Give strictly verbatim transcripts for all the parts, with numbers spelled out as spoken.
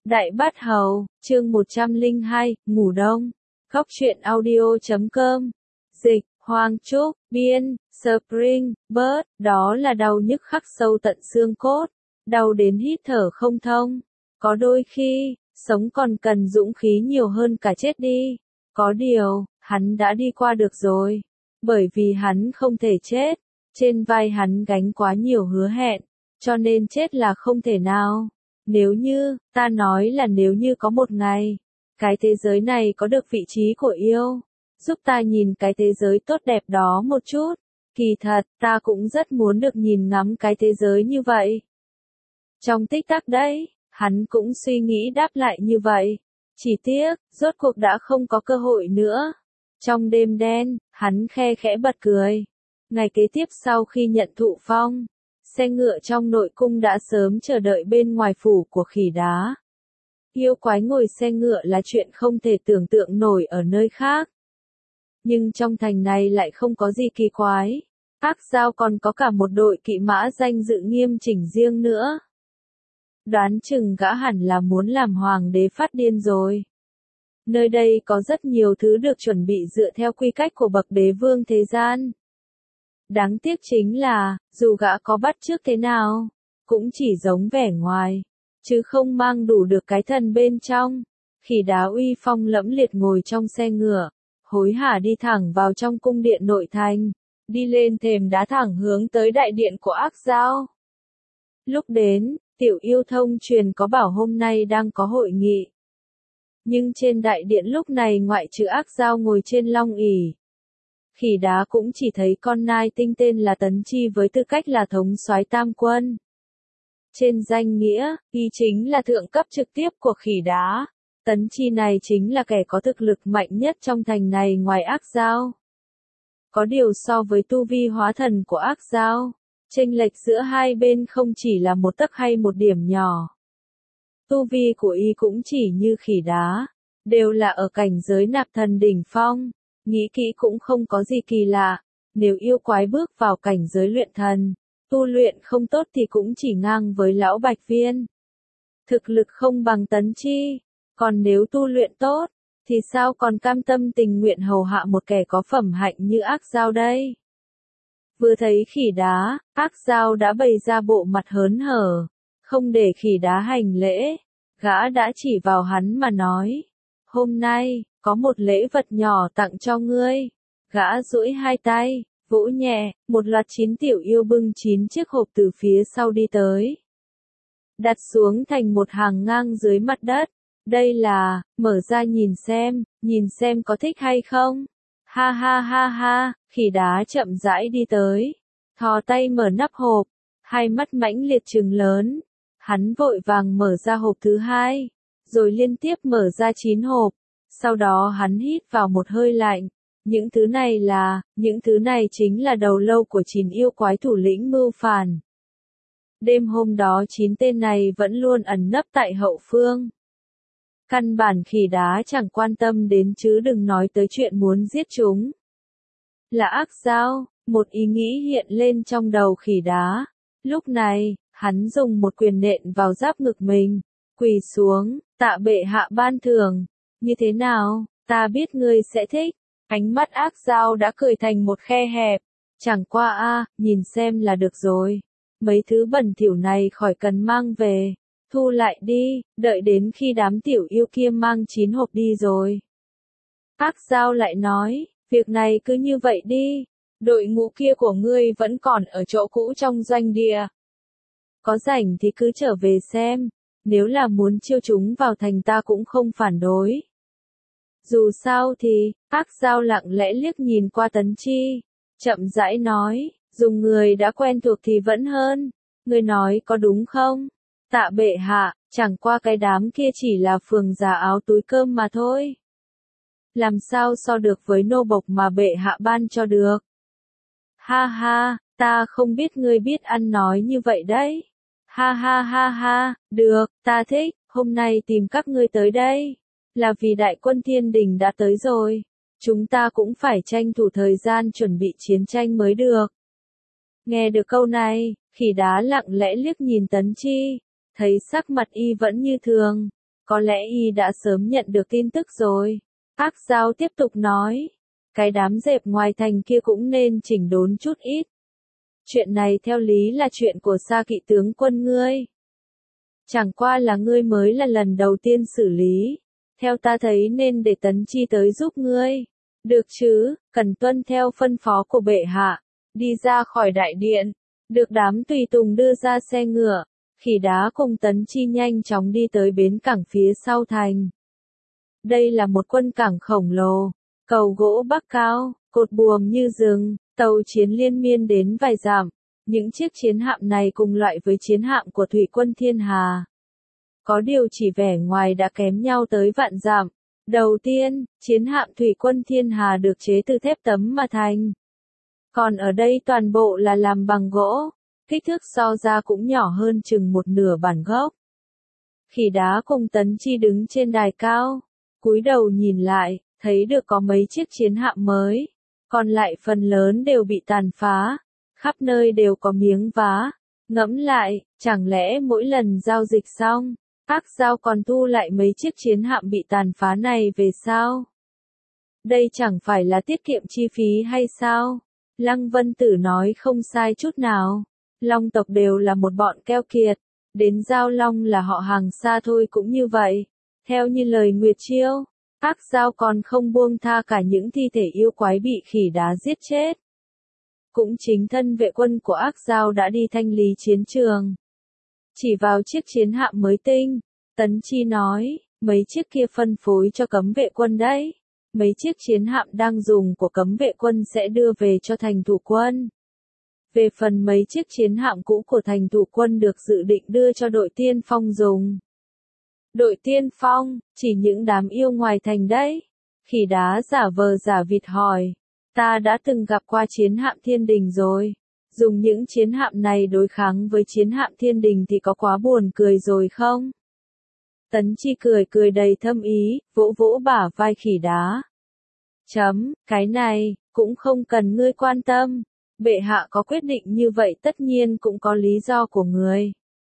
Đại Bát Hầu, chương một trăm lẻ hai, Ngủ Đông. Góc truyện audio chấm com. Dịch, Hoàng Trúc, biên, Spring, Bird, đó là đau nhức khắc sâu tận xương cốt, đau đến hít thở không thông. Có đôi khi, sống còn cần dũng khí nhiều hơn cả chết đi. Có điều, hắn đã đi qua được rồi. Bởi vì hắn không thể chết, trên vai hắn gánh quá nhiều hứa hẹn, cho nên chết là không thể nào. Nếu như, ta nói là nếu như có một ngày, cái thế giới này có được vị trí của yêu, giúp ta nhìn cái thế giới tốt đẹp đó một chút, kỳ thật, ta cũng rất muốn được nhìn ngắm cái thế giới như vậy. Trong tích tắc đấy, hắn cũng suy nghĩ đáp lại như vậy. Chỉ tiếc, rốt cuộc đã không có cơ hội nữa. Trong đêm đen, hắn khe khẽ bật cười. Ngày kế tiếp sau khi nhận thụ phong, xe ngựa trong nội cung đã sớm chờ đợi bên ngoài phủ của Khỉ Đá. Yêu quái ngồi xe ngựa là chuyện không thể tưởng tượng nổi ở nơi khác. Nhưng trong thành này lại không có gì kỳ quái. Ác Giao còn có cả một đội kỵ mã danh dự nghiêm chỉnh riêng nữa. Đoán chừng gã hẳn là muốn làm hoàng đế phát điên rồi. Nơi đây có rất nhiều thứ được chuẩn bị dựa theo quy cách của bậc đế vương thế gian. Đáng tiếc chính là, dù gã có bắt chước thế nào, cũng chỉ giống vẻ ngoài, chứ không mang đủ được cái thần bên trong. Khỉ Đá uy phong lẫm liệt ngồi trong xe ngựa, hối hả đi thẳng vào trong cung điện nội thành, đi lên thềm đá thẳng hướng tới đại điện của Ác Giao. Lúc đến, Tiểu Yêu thông truyền có bảo hôm nay đang có hội nghị. Nhưng trên đại điện lúc này ngoại trừ Ác Giao ngồi trên long ỷ, Khỉ Đá cũng chỉ thấy con nai tinh tên là Tấn Chi với tư cách là thống soái tam quân. Trên danh nghĩa, y chính là thượng cấp trực tiếp của Khỉ Đá. Tấn Chi này chính là kẻ có thực lực mạnh nhất trong thành này ngoài Ác Giao. Có điều so với tu vi hóa thần của Ác Giao, chênh lệch giữa hai bên không chỉ là một tấc hay một điểm nhỏ. Tu vi của y cũng chỉ như Khỉ Đá, đều là ở cảnh giới nạp thần đỉnh phong. Nghĩ kỹ cũng không có gì kỳ lạ, nếu yêu quái bước vào cảnh giới luyện thần, tu luyện không tốt thì cũng chỉ ngang với lão Bạch Viên. Thực lực không bằng Tấn Chi, còn nếu tu luyện tốt, thì sao còn cam tâm tình nguyện hầu hạ một kẻ có phẩm hạnh như Ác Giao đây? Vừa thấy Khỉ Đá, Ác Giao đã bày ra bộ mặt hớn hở, không để Khỉ Đá hành lễ, gã đã chỉ vào hắn mà nói, hôm nay, có một lễ vật nhỏ tặng cho ngươi. Gã duỗi hai tay, vỗ nhẹ, một loạt chín tiểu yêu bưng chín chiếc hộp từ phía sau đi tới. Đặt xuống thành một hàng ngang dưới mặt đất. Đây là, mở ra nhìn xem, nhìn xem có thích hay không. Ha ha ha ha, Khỉ Đá chậm rãi đi tới. Thò tay mở nắp hộp, hai mắt mãnh liệt trừng lớn. Hắn vội vàng mở ra hộp thứ hai, rồi liên tiếp mở ra chín hộp. Sau đó hắn hít vào một hơi lạnh. Những thứ này là, những thứ này chính là đầu lâu của chín yêu quái thủ lĩnh mưu phản. Đêm hôm đó chín tên này vẫn luôn ẩn nấp tại hậu phương. Căn bản Khỉ Đá chẳng quan tâm đến chứ đừng nói tới chuyện muốn giết chúng. Là Ác Giao, một ý nghĩ hiện lên trong đầu Khỉ Đá. Lúc này, hắn dùng một quyền nện vào giáp ngực mình, quỳ xuống, tạ bệ hạ ban thưởng. Như thế nào, ta biết ngươi sẽ thích. Ánh mắt Ác Giao đã cười thành một khe hẹp. Chẳng qua a, à, nhìn xem là được rồi. Mấy thứ bẩn thỉu này khỏi cần mang về. Thu lại đi, đợi đến khi đám tiểu yêu kia mang chín hộp đi rồi. Ác Giao lại nói, việc này cứ như vậy đi. Đội ngũ kia của ngươi vẫn còn ở chỗ cũ trong doanh địa. Có rảnh thì cứ trở về xem. Nếu là muốn chiêu chúng vào thành ta cũng không phản đối. Dù sao thì, Ác Giao lặng lẽ liếc nhìn qua Tấn Chi, chậm rãi nói, dùng người đã quen thuộc thì vẫn hơn. Ngươi nói có đúng không? Tạ bệ hạ, chẳng qua cái đám kia chỉ là phường già áo túi cơm mà thôi. Làm sao so được với nô bộc mà bệ hạ ban cho được? Ha ha, ta không biết ngươi biết ăn nói như vậy đấy. Ha ha ha ha, được, ta thích, hôm nay tìm các ngươi tới đây. Là vì đại quân thiên đình đã tới rồi. Chúng ta cũng phải tranh thủ thời gian chuẩn bị chiến tranh mới được. Nghe được câu này, Khỉ Đá lặng lẽ liếc nhìn Tấn Chi. Thấy sắc mặt y vẫn như thường. Có lẽ y đã sớm nhận được tin tức rồi. Ác Dao tiếp tục nói. Cái đám dẹp ngoài thành kia cũng nên chỉnh đốn chút ít. Chuyện này theo lý là chuyện của Sa Kỵ tướng quân ngươi. Chẳng qua là ngươi mới là lần đầu tiên xử lý. Theo ta thấy nên để Tấn Chi tới giúp ngươi. Được chứ, cần tuân theo phân phó của bệ hạ. Đi ra khỏi đại điện. Được đám tùy tùng đưa ra xe ngựa. Khỉ Đá cùng Tấn Chi nhanh chóng đi tới bến cảng phía sau thành. Đây là một quân cảng khổng lồ. Cầu gỗ bắc cao, cột buồm như rừng, tàu chiến liên miên đến vài dặm. Những chiếc chiến hạm này cùng loại với chiến hạm của thủy quân Thiên Hà. Có điều chỉ vẻ ngoài đã kém nhau tới vạn dặm. Đầu tiên, chiến hạm thủy quân Thiên Hà được chế từ thép tấm mà thành. Còn ở đây toàn bộ là làm bằng gỗ, kích thước so ra cũng nhỏ hơn chừng một nửa bản gốc. Khỉ Đá cùng Tấn Chi đứng trên đài cao, cúi đầu nhìn lại, thấy được có mấy chiếc chiến hạm mới, còn lại phần lớn đều bị tàn phá, khắp nơi đều có miếng vá. Ngẫm lại, chẳng lẽ mỗi lần giao dịch xong, Ác Dao còn thu lại mấy chiếc chiến hạm bị tàn phá này về sao? Đây chẳng phải là tiết kiệm chi phí hay sao? Lăng Vân Tử nói không sai chút nào. Long tộc đều là một bọn keo kiệt, đến Giao Long là họ hàng xa thôi cũng như vậy. Theo như lời Nguyệt Chiêu, Ác Dao còn không buông tha cả những thi thể yêu quái bị Khỉ Đá giết chết. Cũng chính thân vệ quân của Ác Dao đã đi thanh lý chiến trường. Chỉ vào chiếc chiến hạm mới tinh, Tấn Chi nói, mấy chiếc kia phân phối cho cấm vệ quân đấy. Mấy chiếc chiến hạm đang dùng của cấm vệ quân sẽ đưa về cho thành thủ quân. Về phần mấy chiếc chiến hạm cũ của thành thủ quân được dự định đưa cho đội tiên phong dùng. Đội tiên phong, chỉ những đám yêu ngoài thành đấy. Khỉ Đá giả vờ giả vịt hỏi, ta đã từng gặp qua chiến hạm Thiên Đình rồi. Dùng những chiến hạm này đối kháng với chiến hạm Thiên Đình thì có quá buồn cười rồi không? Tấn Chi cười cười đầy thâm ý, vỗ vỗ bả vai Khỉ Đá. Chấm, cái này, cũng không cần ngươi quan tâm. Bệ hạ có quyết định như vậy tất nhiên cũng có lý do của người.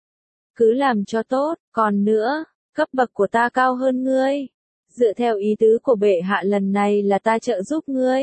Cứ làm cho tốt, còn nữa, cấp bậc của ta cao hơn ngươi. Dựa theo ý tứ của bệ hạ lần này là ta trợ giúp ngươi.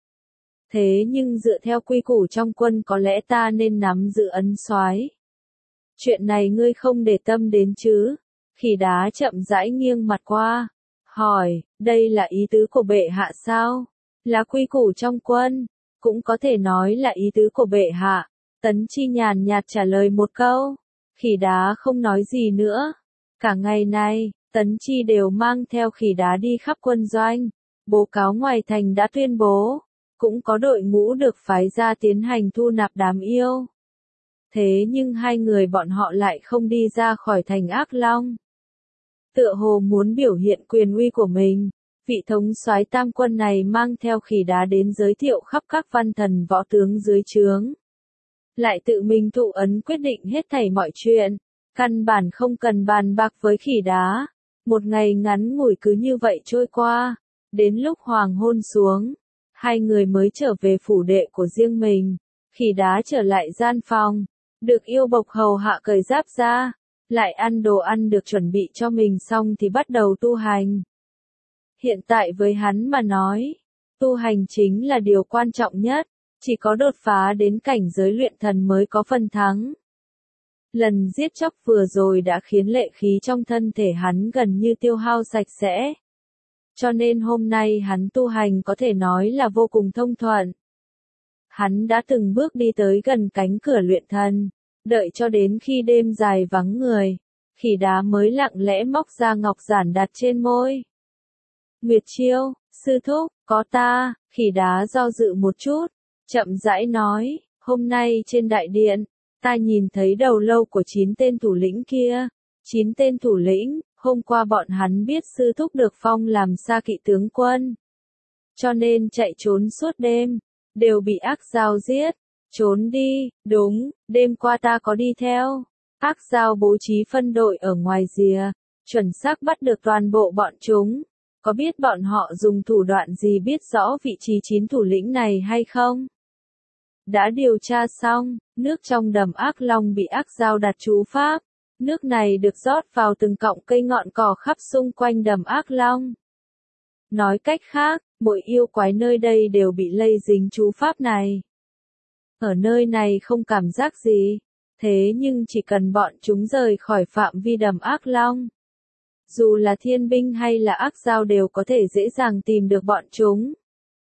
Thế nhưng dựa theo quy củ trong quân có lẽ ta nên nắm giữ ấn soái. Chuyện này ngươi không để tâm đến chứ? Khỉ Đá chậm rãi nghiêng mặt qua, hỏi, đây là ý tứ của bệ hạ sao? Là quy củ trong quân, cũng có thể nói là ý tứ của bệ hạ. Tấn Chi nhàn nhạt trả lời một câu. Khỉ Đá không nói gì nữa. Cả ngày nay, Tấn Chi đều mang theo Khỉ Đá đi khắp quân doanh. Bố cáo ngoài thành đã tuyên bố, cũng có đội ngũ được phái ra tiến hành thu nạp đám yêu. Thế nhưng hai người bọn họ lại không đi ra khỏi thành Ác Long. Tựa hồ muốn biểu hiện quyền uy của mình, vị thống soái tam quân này mang theo Khỉ Đá đến giới thiệu khắp các văn thần võ tướng dưới trướng. Lại tự mình thụ ấn quyết định hết thảy mọi chuyện, căn bản không cần bàn bạc với Khỉ Đá. Một ngày ngắn ngủi cứ như vậy trôi qua, đến lúc hoàng hôn xuống, hai người mới trở về phủ đệ của riêng mình. Khỉ Đá trở lại gian phòng, được yêu bộc hầu hạ cởi giáp ra, lại ăn đồ ăn được chuẩn bị cho mình xong thì bắt đầu tu hành. Hiện tại với hắn mà nói, tu hành chính là điều quan trọng nhất, chỉ có đột phá đến cảnh giới luyện thần mới có phần thắng. Lần giết chóc vừa rồi đã khiến lệ khí trong thân thể hắn gần như tiêu hao sạch sẽ. Cho nên hôm nay hắn tu hành có thể nói là vô cùng thông thuận. Hắn đã từng bước đi tới gần cánh cửa luyện thần, đợi cho đến khi đêm dài vắng người, Khỉ Đá mới lặng lẽ móc ra ngọc giản đặt trên môi. Nguyệt Chiêu, sư thúc, có ta. Khỉ Đá do dự một chút, chậm rãi nói, hôm nay trên đại điện, ta nhìn thấy đầu lâu của chín tên thủ lĩnh kia. Chín tên thủ lĩnh, hôm qua bọn hắn biết sư thúc được phong làm Sa Kỵ tướng quân. Cho nên chạy trốn suốt đêm, đều bị Ác Dao giết. Trốn đi, đúng, đêm qua ta có đi theo. Ác Dao bố trí phân đội ở ngoài rìa, chuẩn xác bắt được toàn bộ bọn chúng. Có biết bọn họ dùng thủ đoạn gì biết rõ vị trí chín thủ lĩnh này hay không? Đã điều tra xong, nước trong đầm Ác Long bị Ác Dao đặt chú pháp, Nước này được rót vào từng cọng cây ngọn cỏ khắp xung quanh đầm Ác Long. Nói cách khác, mỗi yêu quái nơi đây đều bị lây dính chú pháp này. Ở nơi này không cảm giác gì, thế nhưng chỉ cần bọn chúng rời khỏi phạm vi đầm Ác Long, dù là thiên binh hay là ác giao đều có thể dễ dàng tìm được bọn chúng.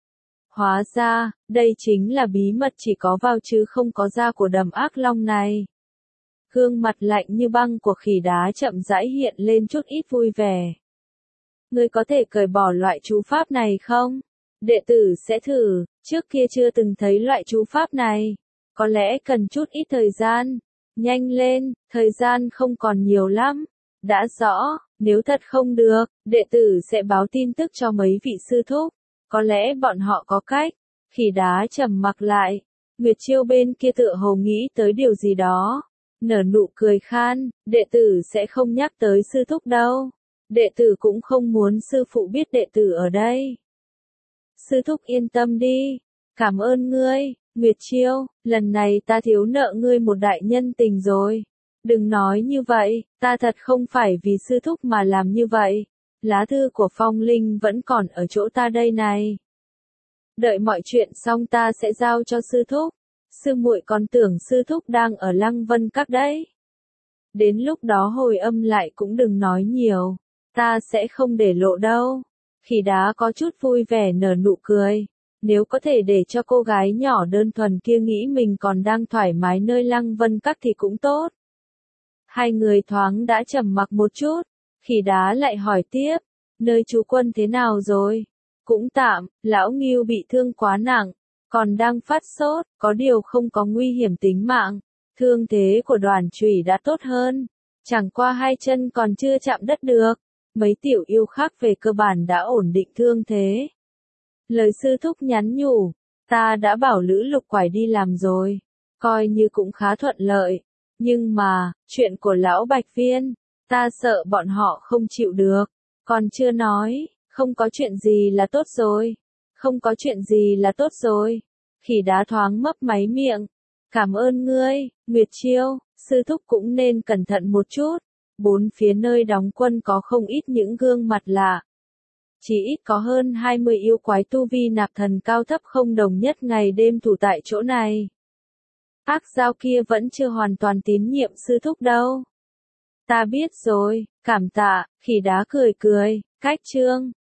Hóa ra, đây chính là bí mật chỉ có vào chứ không có ra của đầm Ác Long này. Gương mặt lạnh như băng của khỉ đá chậm rãi hiện lên chút ít vui vẻ. Ngươi có thể cởi bỏ loại chú pháp này không? Đệ tử sẽ thử, trước kia chưa từng thấy loại chú pháp này. Có lẽ cần chút ít thời gian. Nhanh lên, thời gian không còn nhiều lắm. Đã rõ, nếu thật không được, đệ tử sẽ báo tin tức cho mấy vị sư thúc. Có lẽ bọn họ có cách. Khỉ đá trầm mặc lại. Nguyệt Chiêu bên kia tựa hồ nghĩ tới điều gì đó. Nở nụ cười khan, đệ tử sẽ không nhắc tới sư thúc đâu. Đệ tử cũng không muốn sư phụ biết đệ tử ở đây. Sư thúc yên tâm đi. Cảm ơn ngươi, Nguyệt Chiêu, lần này ta thiếu nợ ngươi một đại nhân tình rồi. Đừng nói như vậy, ta thật không phải vì sư thúc mà làm như vậy. Lá thư của Phong Linh vẫn còn ở chỗ ta đây này. Đợi mọi chuyện xong ta sẽ giao cho sư thúc. Sư muội còn tưởng sư thúc đang ở Lăng Vân Các đấy. Đến lúc đó hồi âm lại cũng đừng nói nhiều. Ta sẽ không để lộ đâu. Khỉ đá có chút vui vẻ nở nụ cười. Nếu có thể để cho cô gái nhỏ đơn thuần kia nghĩ mình còn đang thoải mái nơi Lăng Vân Các thì cũng tốt. Hai người thoáng đã trầm mặc một chút. Khỉ đá lại hỏi tiếp. Nơi chú quân thế nào rồi? Cũng tạm, lão Ngưu bị thương quá nặng. Còn đang phát sốt, có điều không có nguy hiểm tính mạng. Thương thế của Đoàn Chủy đã tốt hơn. Chẳng qua hai chân còn chưa chạm đất được. Mấy tiểu yêu khác về cơ bản đã ổn định thương thế. Lời sư thúc nhắn nhủ. Ta đã bảo Lữ Lục Quải đi làm rồi. Coi như cũng khá thuận lợi. Nhưng mà, chuyện của lão Bạch Viên, ta sợ bọn họ không chịu được. Còn chưa nói, không có chuyện gì là tốt rồi. Không có chuyện gì là tốt rồi. Khỉ đá thoáng mấp máy miệng. Cảm ơn ngươi, Nguyệt Chiêu, sư thúc cũng nên cẩn thận một chút. Bốn phía nơi đóng quân có không ít những gương mặt lạ. Chỉ ít có hơn hai mươi yêu quái tu vi nạp thần cao thấp không đồng nhất ngày đêm thủ tại chỗ này. Ác giao kia vẫn chưa hoàn toàn tín nhiệm sư thúc đâu. Ta biết rồi, cảm tạ, khỉ đá cười cười, cách chương.